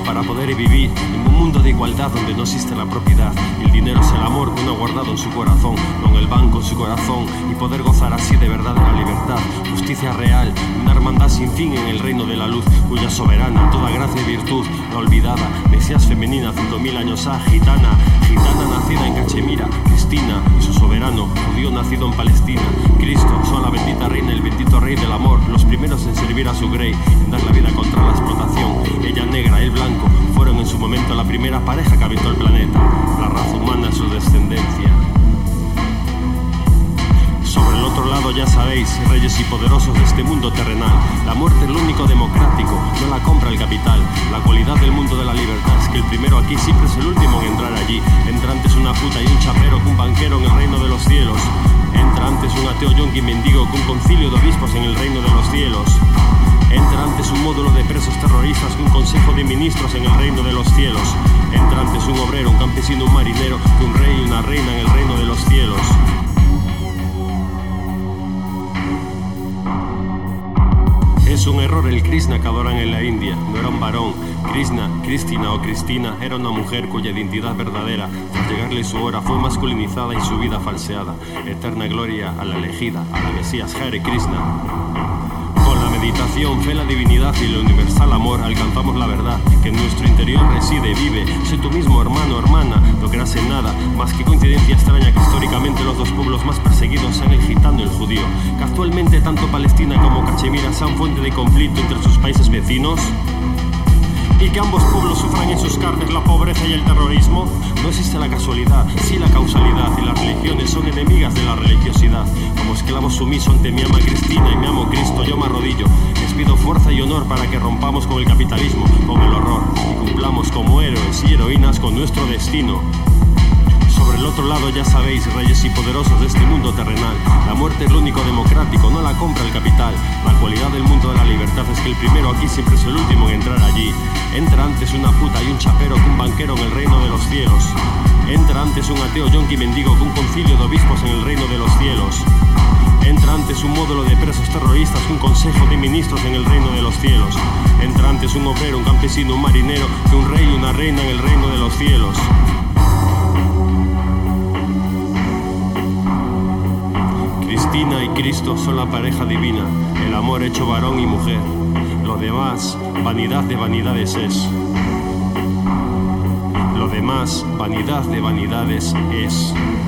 para poder vivir en un mundo de igualdad donde no existe la propiedad. El dinero es el amor que uno ha guardado en su corazón, con el banco en su corazón, y poder gozar así de verdadera libertad, justicia real, una hermandad sin fin en el reino de la luz, cuya soberana, toda gracia y virtud, la olvidada, Mesías femenina, 5000 años ha, gitana nacida en Cachemira, Cristina, y su soberano, judío nacido en Palestina, Cristo, son la bendita reina, el bendito rey del amor, los primeros en servir a su grey, en dar la vida contra la explotación. Ella negra, él blanco, fueron en su momento la primera pareja que habitó el planeta, la raza humana es su descendencia. Sobre el otro lado ya sabéis, reyes y poderosos de este mundo terrenal, la muerte es lo único democrático, no la compra el capital. La cualidad del mundo de la libertad es que el primero aquí siempre es el último en entrar allí. Entra antes una puta y un chapero que un banquero en el reino de los cielos. Entra antes un ateo yonqui mendigo que un concilio de obispos en el reino de los cielos. Entra antes un módulo de presos terroristas que un consejo de ministros en el reino de los cielos. Entra antes un obrero, un campesino, un marinero que un rey y una reina en el reino de los cielos. Es un error el Krishna que adoran en la India, no era un varón. Krishna, Cristina o Cristina era una mujer cuya identidad verdadera, tras llegarle su hora, fue masculinizada y su vida falseada. Eterna gloria a la elegida, a la Mesías Hare Krishna. Con la meditación, fe en la divinidad y el universal amor alcanzamos la verdad que en nuestro interior reside, vive. Sé tú mismo, hermano, hermana, no creas en nada, más que coincidencia extraña que históricamente los dos pueblos más perseguidos sean el gitano y el judío. Que actualmente tanto Palestina como Cachemira sean fuente de conflicto entre sus países vecinos. Y que ambos pueblos sufran en sus carnes la pobreza y el terrorismo. No existe la casualidad, sí la causalidad, y las religiones son enemigas de la religiosidad. Como esclavo sumiso ante mi ama Cristina y mi amo Cristo, yo me arrodillo. Les pido fuerza y honor para que rompamos con el capitalismo, con el horror, y cumplamos como héroes y heroínas con nuestro destino. Sobre el otro lado ya sabéis, reyes y poderosos de este mundo terrenal, la muerte es lo único democrático, no la compra el capital. La cualidad del mundo de la libertad es que el primero aquí siempre es el último en entrar allí. Entra antes una puta y un chapero que un banquero en el reino de los cielos. Entra antes un ateo yonqui mendigo que un concilio de obispos en el reino de los cielos. Entra antes un módulo de presos terroristas que un consejo de ministros en el reino de los cielos. Entra antes un obrero, un campesino, un marinero que un rey y una reina en el reino de los cielos. Cristina y Cristo son la pareja divina, el amor hecho varón y mujer. Lo demás, vanidad de vanidades es. Lo demás, vanidad de vanidades es.